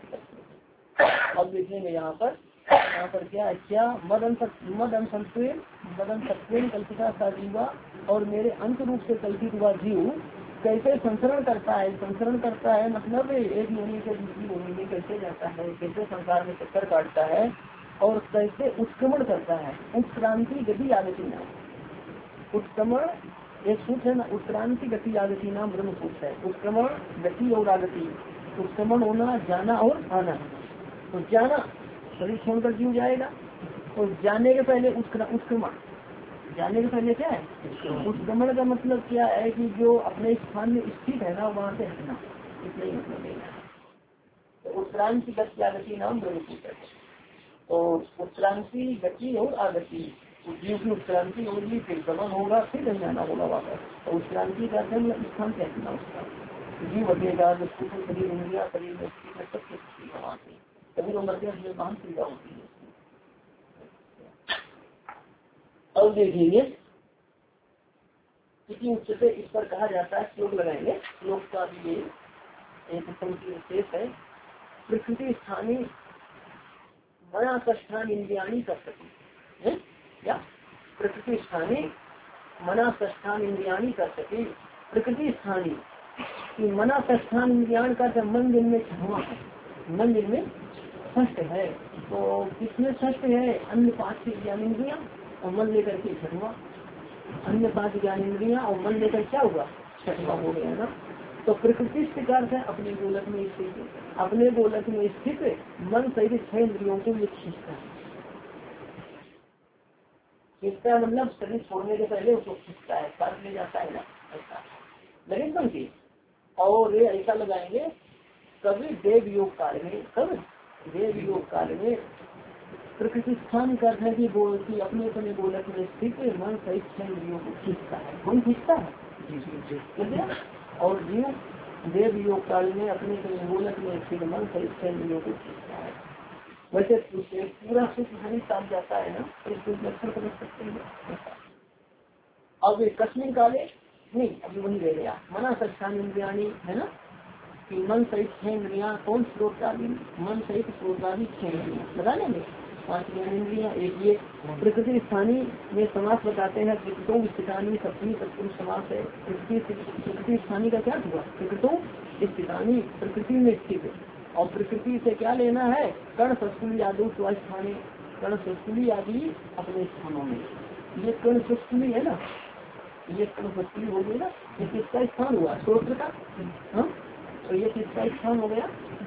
अब देखेंगे यहाँ पर यहाँ पर क्या है क्या मद मद अंशत्वेन मद अंशत्वेन कल्पिता सा जीवा और मेरे अंत रूप से कल्पित हुआ जीव कैसे संसरण करता है। संसरण करता है मतलब एक योनि से दूसरी योनि में कैसे जाता है, कैसे संसार में चक्कर काटता है और कैसे उत्क्रमण करता है। उत्क्रांति गति आगति नाम उत्क्रमण एक सूत्र है ना उत्क्रांति गति आगति नाम ब्रह्म सूत्र है। उत्क्रमण गति और आगति उत्क्रमण होना जाना और आना। तो जाना शरीर छोड़कर जीव जाएगा और जाने के पहले उत्क्रमण जाने के पहले क्या है उत्क्रमण का मतलब क्या है कि जो अपने स्थान में स्थित है ना वहाँ से हटना इतना ही मतलब है। तो उत्क्रांति गति आगति नाम ब्रह्मसूत्र है। तो उत्क्रांति गति और आगति जीव की उत्क्रांति होगी फिर गमन होगा फिर कहीं जाना होगा वापस। तो उत्क्रांति का स्थान से हटना उसका जीव हटेगा शरीर इंद्रिया शरीर में सब वहाँ से कभी तो मध्य में महान सुविधा होती है। अब देखिए किसी उच्च से इस पर कहा जाता है श्लोक लगाएंगे। श्लोक का भी एक विशेष है प्रकृति स्थानीय मना कष्टान इंद्रियाणी कर सके क्या प्रकृति स्थानीय मना कष्टान इंद्रियाणी कर सके। प्रकृति स्थानीय मना कष्टान इंद्रियाण का मन दिन में छठवां है। मन दिन में षष्ठ है तो किसमें षष्ठ है अन्य पांच ज्ञानेन्द्रिया और मन लेकर के छठवा अन्य पांच ज्ञानेन्द्रिया और मन लेकर क्या हुआ छठवा हो गया ना। तो प्रकृति प्रकार से अपने गोलक में स्थित अपने गोलक में स्थित मन सहित छह इंद्रियों को ये खींचता है। खींचता है मतलब शरीर छोड़ने के पहले उसको खींचता है साथ ले जाता है ना ऐसा लगे समझिए। और ये ऐसा लगाएंगे कभी देव योग काल में कब देव योग काल में प्रकृति स्थान करते हैं कि गोल की अपने अपने गोलक में स्थित मन सहित छह इंद्रियों को खींचता है। कौन खींचता है और जीव देव योग काल में अपने अपने गोलक में स्थित मन सहित छह इंद्रियों को खींचता है। वैसे पूरा सुख हानि साफ जाता है ना तो इसको लक्षण समझ सकते हैं। अब कश्मीर काले नहीं अभी वही रह गया मना सत्स्थान इंद्रियाणी है ना कि मन सहित छह इंद्रिया कौन श्रोतादि मन सहित श्रोतादि छह इंद्रिया बता लेंगे पांच ज्ञानेन्द्रिया। एक ये प्रकृति स्थानीय में समास बताते हैं प्रकृतों स्थितानी सप्तमी तत्पुरुष समास है। प्रकृति स्थानीय का क्या हुआ प्रकृतों स्थितानी प्रकृति में स्थित और प्रकृति से क्या लेना है कर्ण सस्कुली आदि स्वास्थानी कर्ण सस्कुली आदि अपने स्थानों में। ये कर्ण सस्कुली है ना ये कर्ण सस्कुली हो गई ना ये किसका स्थान हुआ श्रोत्र का हाँ तो ये किसका स्थान हो गया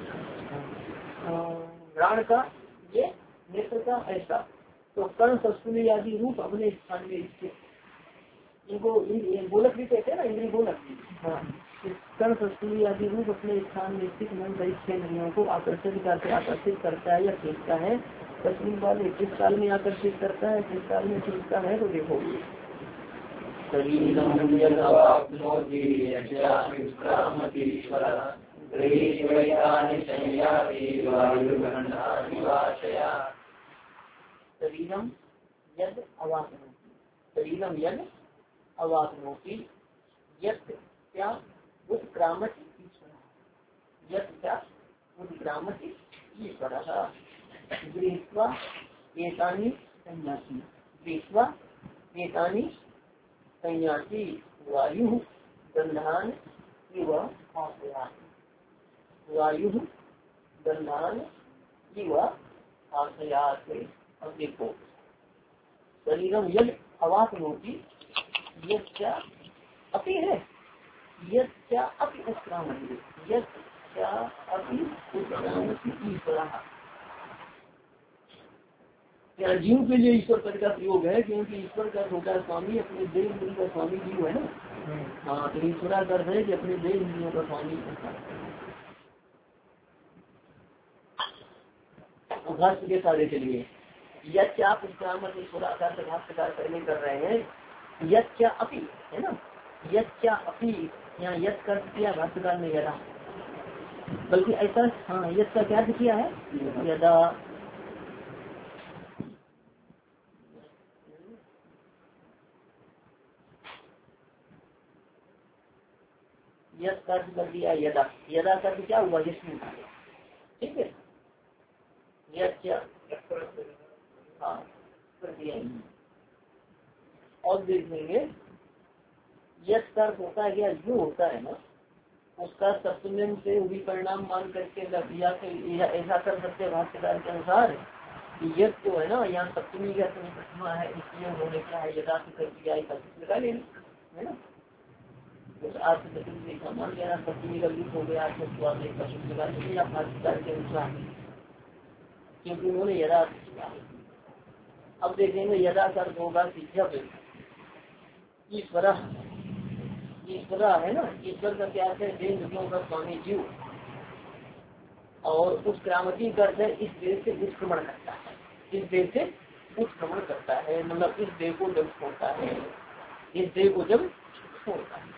प्राण का ये नेत्र का ऐसा। तो कर्ण सस्कुली आदि रूप अपने स्थान में स्थित इनको गोलक भी कहते हैं ना इंद्रिय गोलक। हाँ कर्ण सस्कुली आदि रूप अपने स्थान में स्थित मन सहित छह इंद्रियों को आकर्षित करके आकर्षित करता है या खींचता है। कश्मीर वाले किस काल में आकर्षित करता है किस काल में खींचता है तो देखो शरीरं यदवाप्नोति यच्चाप्युत्क्रामतीश्वरः गृहीत्वैतानि संयाति वायुर्गन्धानि वाशयात्। शरीरम यद अवाप्नोति, शरीरम यद अवाप्नोति यत् क्या उत्क्रामति ईश्वरः, यत् क्या उत्क्रामति ईश्वरः गृहीत्वा एतानि संयाति, गृहीत्वा एतानि संयाति वायु गंधान इव आश्रयाति, वायु गंधान इव आश्रयात्। अब देखो शरीरम यद अवाप्नोति यद क्या अपि है, यद क्या अपि उत्क्रामति, यद क्या अपि उत्क्रामति ईश्वरः। क्या जीव के लिए ईश्वर पद का प्रयोग है, क्योंकि ईश्वर का होता है स्वामी, अपने देह इंद्रियों का स्वामी जीव है ना। हाँ, तो ईश्वरा का अर्थ है कि अपने देह इंद्रियों का स्वामी। भाष्य के सारे के लिए यच्च आप उत्क्रामति ईश्वराकार से भाष्यकार करने कर रहे हैं, यच्च अपि है ना, यच्च अपि यहाँ यच्च कर किया भाष्यकार ने यदा, बल्कि ऐसा हाँ यच्च का क्या अर्थ किया है यदा। यद कर्ज कर दिया यदा, यदा कर्ज क्या हुआ जिसमें, ठीक है। यद हाँ कर दिया। और देखेंगे यद कर्ज होता है क्या, जो होता है ना उसका सप्तम्यम से भी परिणाम मान करके या ऐसा कर सकते भाष्यकार के अनुसार यद जो है ना यहाँ सप्तमी का प्रतिमा है, इसलिए उन्होंने क्या है यदा से कर दिया लगा लेना है ना। आज मान लेना सप्तमी का गीत हो गया, भाष्यकार के अनुसार, क्योंकि उन्होंने यदा। अब देखेंगे यदा कर्म होगा कि जब ईश्वर ईश्वर है ना, ईश्वर का क्या है देह इंद्रियों का स्वामी जीव, और उस क्रामती कर्ज है इस देह से उत्क्रमण करता है, इस देह से उत्क्रमण करता है, मतलब इस देह को जब छोड़ता है, इस देह को जब छोड़ता है।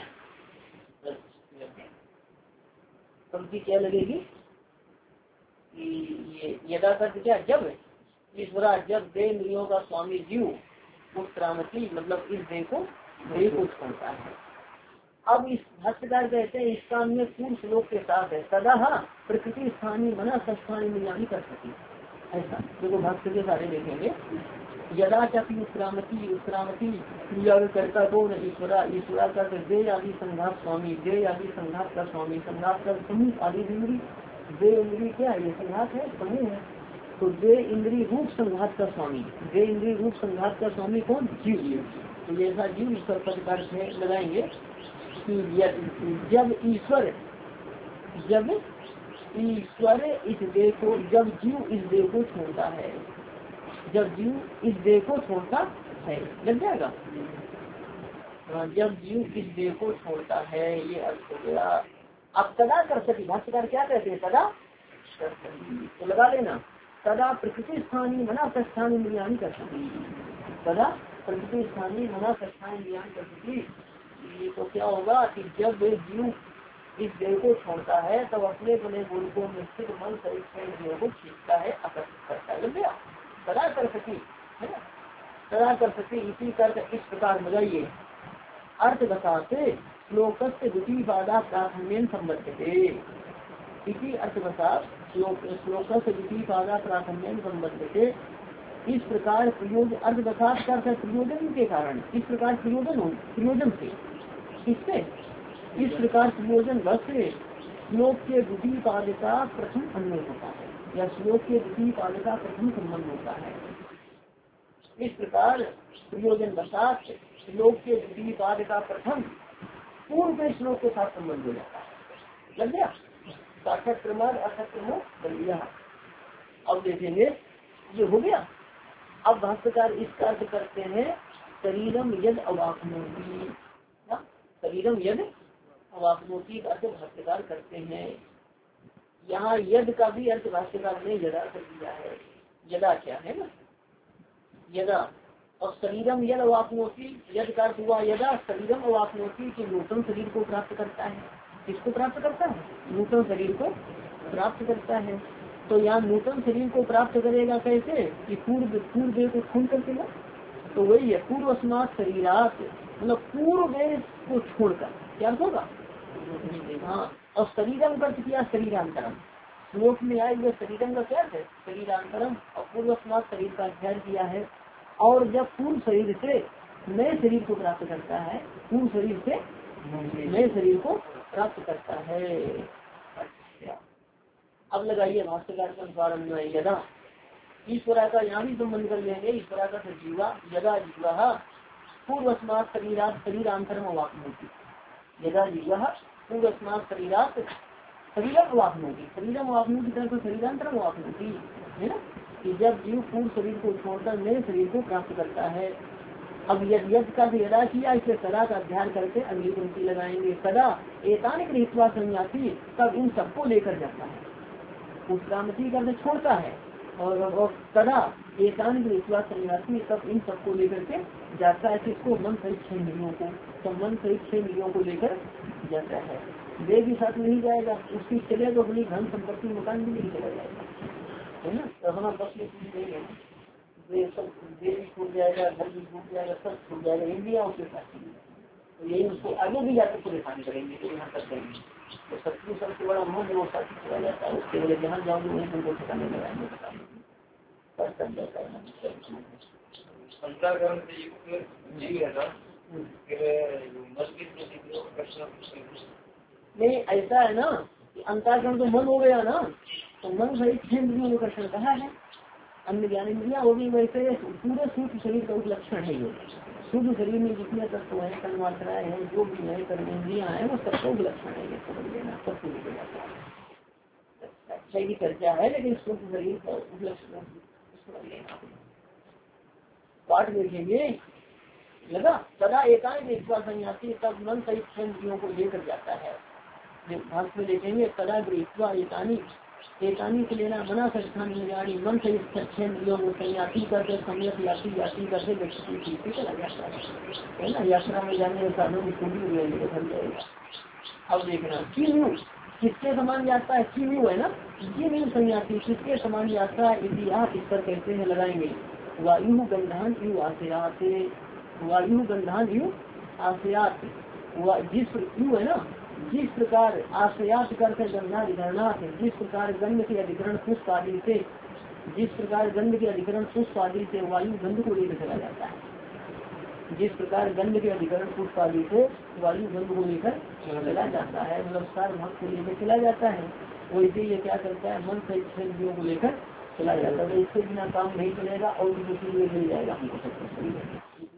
पंक्ति क्या लगेगी कि ये यदा कर्ज क्या जब ईश्वरा जब देह इंद्रियों का स्वामी जीव उत्क्रामती मतलब इस देह को देह को छोड़ता है। अब इस भाष्यकार कहते हैं इसका अन्य पूर्व श्लोक के साथ है, सदा प्रकृति स्थानीय मना स्थानीय मिलानी कर सके, ऐसा देखो भाष्य के सारे देखेंगे। यदा चापी उत्क्रामती उत्क्रामती क्रिया करता कौन ईश्वरा, ईश्वरा का दे आदि संघात स्वामी, दे आदि संघात का स्वामी, संघात का समूह आदि इंद्री, दे इंद्री क्या है ये संघात है समूह है, तो दे इंद्री रूप संघात का स्वामी, दे इंद्री रूप संघात का स्वामी कौन जीव। तो जैसा जीव ईश्वर पद का लगाएंगे कि जब ईश्वर जब ईश्वर इस देह को जब जीव इस देह को छोड़ता है, जब जीव इस देह को छोड़ता है लग जाएगा, जब जीव इस देह को छोड़ता है ये अर्थ हो गया। अब सदा कर सकी भाष्यकार क्या कहते हैं सदा कर सकी, तो लगा लेना सदा प्रकृति स्थानीय मना प्रस्थान इंद्रियानी कर सकी, सदा प्रकृति स्थानीय मना प्रस्थान इंद्रियानी कर सकी। ये तो क्या होगा कि जब जीव इस देह को छोड़ता है तब तो अपने बने गुण को निश्चित मन शरीर को खींचता है, आकर्षित करता है, लग गया सदा कर सकी है ना, सदा कर सकी। इसी कर इस प्रकार लगाइए अर्थ बताते श्लोक से द्वितीय बाधा प्राथम्यन संबद्ध थे, इसी अर्थवसात श्लोक श्लोक से द्वितीय बाधा प्राथम्यन संबद्ध थे। इस प्रकार प्रयोजन अर्थवसात का अर्थ प्रयोजन के कारण, इस प्रकार प्रयोजन हो प्रयोजन से किससे, इस प्रकार प्रयोजन बस से श्लोक के द्वितीय पाद का प्रथम अन्वय होता है, या श्लोक के द्वितीय पाद का प्रथम संबंध होता है। इस प्रकार प्रयोजन बसात श्लोक के द्वितीय पाद का प्रथम पूर्व के श्लोक के साथ संबंध हो जाता है, लग गया साक्षात क्रमाद अर्थात क्रमो बन गया। अब देखेंगे ये हो गया। अब भाष्यकार इसका अर्थ करते हैं शरीरम यद अवाप्नोति, शरीरम यद अवाप्नोति का अर्थ भाष्यकार करते हैं। यहाँ यद का भी अर्थ भाष्यकार ने यदा कर दिया है, यदा क्या है ना, यदा और शरीरम यद अवापनोति, यद का अर्थ हुआ यदा शरीरम अवापनोति कि नूतन शरीर को प्राप्त करता है। किसको प्राप्त करता है? नूतन शरीर को प्राप्त करता है। तो यहाँ नूतन शरीर को प्राप्त करेगा कैसे कि पूर्व पूर्व देह को खून करके ना, तो वही है पूर्व स्मार्ट शरीरात, मतलब पूर्व देह को छोड़कर क्या होगा। हाँ, और शरीरम का किया शरीरांतरम, श्लोक में आए हुए शरीरम का क्या है शरीरांतरम, और पूर्व स्मार्ट शरीर का अध्ययन किया है। और जब पूर्व शरीर से नए शरीर को प्राप्त करता है, पूर्व शरीर से नए शरीर को प्राप्त करता है। अच्छा, अब लगाइए भाष्यकार के अनुसार में यदा ईश्वरा का यहाँ भी संबंध कर लेंगे। ईश्वरा का जीवा यदा जीवा पूर्व स्मार्ट शरीरात शरीरांतरम अवापनोति, यदा जीवा पूर्व स्मार्ट शरीरात शरीरम अवापनोति, शरीरम अवापनोति तरह शरीरांतरम अवापनोति है ना, कि जब जीव पूर्व शरीर को छोड़कर नए शरीर को प्राप्त करता है। अब यद यद का यदा किया, इसलिए सदा का अध्ययन करके अगली पंक्ति लगाएंगे। सदा एकानिक हित्वा संन्यासी, तब इन सबको लेकर जाता है, उत्क्रांति करके छोड़ता है। और, और सदा एकांत विश्वास सन्यासी, तब इन सबको लेकर के जाता है। किसको? मन सहित छह इंद्रियों को, तो मन सहित छह इंद्रियों को लेकर जाता है। देह भी साथ नहीं जाएगा, उसकी चले तो अपनी धन संपत्ति मकान भी नहीं चला जाएगा, है ना। तो हमारा बस ये चीज नहीं है, देह सब देह भी छूट जाएगा, घर भी छूट जाएगा, सब छूट जाएगा, इंद्रिया उसके साथ। तो यही उसको आगे भी जाकर परेशान करेंगे, तो यहाँ तक करेंगे। तो शत्रु सबसे बड़ा मोह जो साथी चला जाता है, उसके वजह जहाँ जाओगे वहीं तुमको ठिकाने लगाएंगे, बताएंगे। नहीं, ऐसा है ना कि अंतःकरण तो मन हो गया ना, तो मन सहित छह इंद्रियों में कर्षण कहा है। अन्य ज्ञान इंद्रिया होगी, वैसे पूरे सूक्ष्म शरीर का उपलक्षण है ये। सूक्ष्म शरीर में जितने तत्व है, तन्मात्राएं हैं, जो भी है, कर्मेंद्रियां हैं, वो सबका उपलक्षण है, ये समझ लेना, सब कुछ हो जाता है। अच्छा की चर्चा है, लेकिन सूक्ष्म शरीर का उपलक्षण पाठ देखेंगे। लगा सदा एकांत विश्वास सन्यासी, तब मन सहित छह इंद्रियों को लेकर जाता है। भाग में देखेंगे सदा गृहीत्वा एकानी, एकानी से लेना मना संस्थान मन सहित छह इंद्रियों को सन्यासी करके सम्यक यात्री यात्री करके व्यक्ति की चला जाता है ना। यात्रा में जाने के साधनों की पूरी हो जाएगी, बदल जाएगा। अब देखना क्यों किसके समान यात्रा है, क्यों है ना, जी सन्यासी किसके समान यात्रा है, इतिहास इस पर कहते हैं लगाएंगे। वायु गंधान यु आशयात, वायु गंधान यु आशयात, जिस यु है ना, जिस प्रकार आशयात करके गंधा अधिकरणात, जिस प्रकार गंध के अधिकरण पुष्प आदि से, जिस प्रकार गंध के अधिकरण पुष्प आदि से वायु गंध को लेकर चला जाता है, जिस प्रकार गंध के अधिकरण पुष्प आदि से वायु गंध को लेकर चला जाता है, मतलब सार भाग को लेकर चला जाता है। वैसे ये क्या करता है, मन से छह इंद्रियों को लेकर चला जाता है। तो इसके बिना काम नहीं चलेगा, और भी दूसरी में मिल जाएगा हमको सब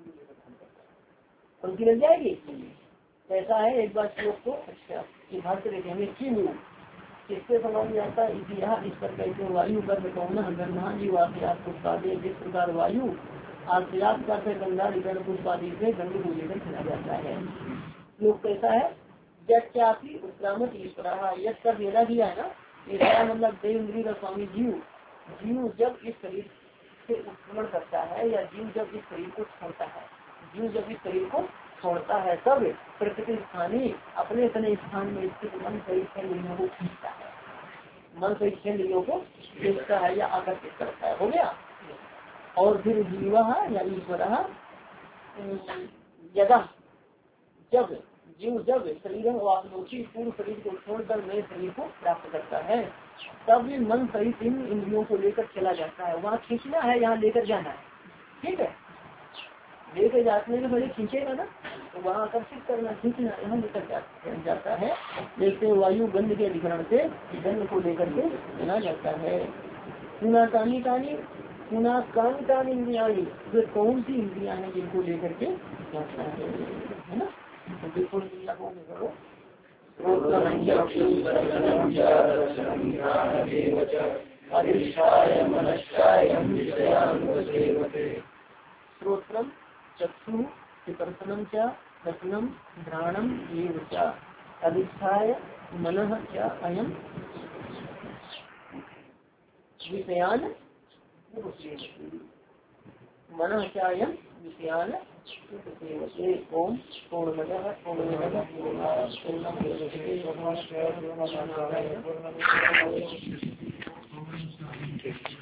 उनकी मिल जाएगी। ऐसा है एक बार श्लोक को अच्छा कि भाग से देखेंगे क्यों किसके समान जाता है, इतिहास इस पर कहते वायु गर्भ कौन गंधान जीव आशयात पुष्पादि, जिस प्रकार वायु आशयात करते गंधा अधिकरण पुष्पादि से गंध को लेकर चला जाता है। श्लोक कैसा है, यज्ञापि उत्क्रामक ईश्वरा, यज्ञ कर भेदा किया है ना, ईश्वरा मतलब देव इंद्रिय का स्वामी जीव, जीव जब इस शरीर से उत्क्रमण करता है, या जीव जब इस शरीर को छोड़ता है, जीव जब इस शरीर को छोड़ता है तब प्रकृति स्थानीय अपने अपने स्थान में स्थित मन सहित छह इंद्रियों को खींचता है, मन सहित छह इंद्रियों को खींचता है या आकर्षित करता है, हो गया। और फिर जीवा या ईश्वर यदा जब जीव जब शरीर वापनोची पूर्व शरीर को छोड़कर नए शरीर को प्राप्त करता है, तब भी मन सहित इन इंद्रियों को लेकर चला जाता है। वहाँ खींचना है, यहाँ लेकर जाना है, ठीक है। लेकर जाने के पहले खींचेगा ना, तो वहाँ आकर्षित करना, खींचना, यहाँ लेकर जा, जाता है। जैसे वायु गंध के अधिकरण से गंध को लेकर के चला जाता है। पुनः कानी कानी पुनः कान कान इंद्रियाणी, वे कौन सी इंद्रियां हैं जिनको लेकर के जाता है, है ना। तो बिल्कुल करो श्रोत्रम चक्षु विकर्षणम च रसनम घ्राणम एव च अधिष्ठाय मनः च अयं विषयान मनः च अयं विषयान ओम पूर्णमदः पूर्णमिदं पूर्णात् पूर्णमुदच्यते